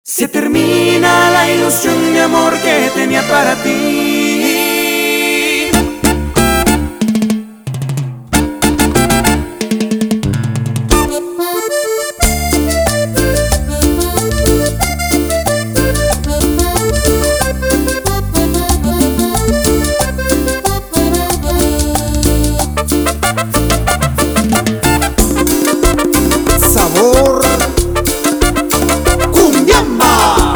Se termina la ilusión de amor que tenía para ti. Sabor Cumbiamba.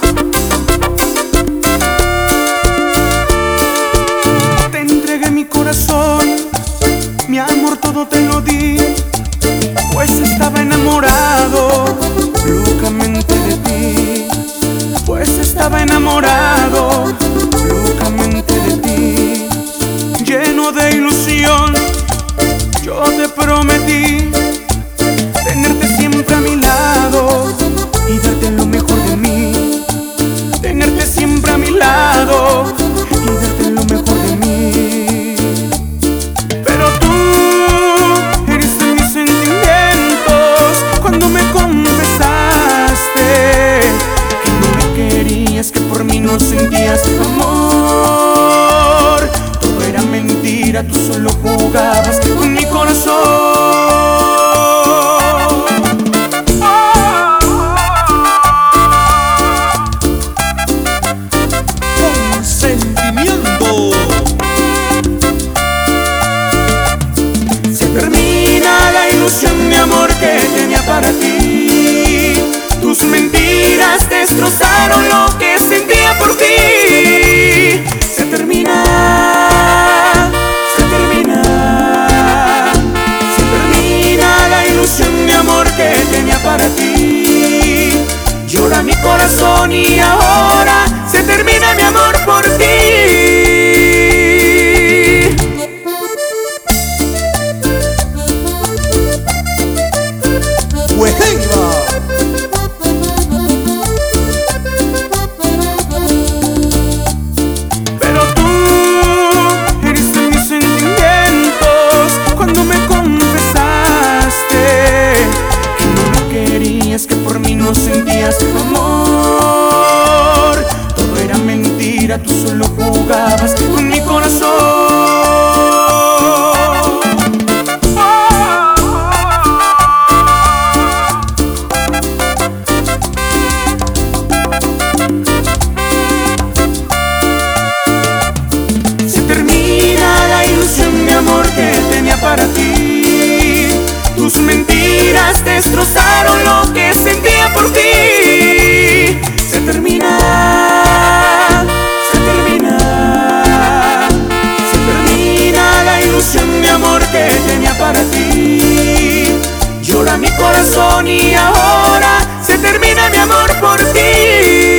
Te entregué mi corazón, mi amor todo te lo di, pues estaba enamorado locamente de ti, pues estaba enamorado locamente de ti. Lleno de ilusión, yo te prometí tenerte siempre a mi lado y darte lo mejor de mí. Tenerte siempre a mi lado y darte lo mejor de mí. Pero tú heriste mis sentimientos cuando me confesaste que no me querías, que por mí no sentías amor. Todo era mentira, tú solo jugabas con mi corazón. Sentimiento. Se termina la ilusión de amor que tenía para ti. Tus mentiras destrozaron lo que sentía por ti. Se termina, se termina, se termina la ilusión de amor que tenía para ti. Llora mi corazón y ahora se termina mi amor por ti. Huejeiva. Pero tú heriste mis sentimientos cuando me confesaste que no me querías, que por mí no sentías amor. Todo era mentira, tú solo jugabas con mi corazón. Se termina la ilusión de amor que tenía para ti. Tus mentiras destrozaron lo que sentía por ti. Se termina, se termina, se termina la ilusión de amor que tenía para ti. Llora mi corazón y ahora se termina mi amor por ti.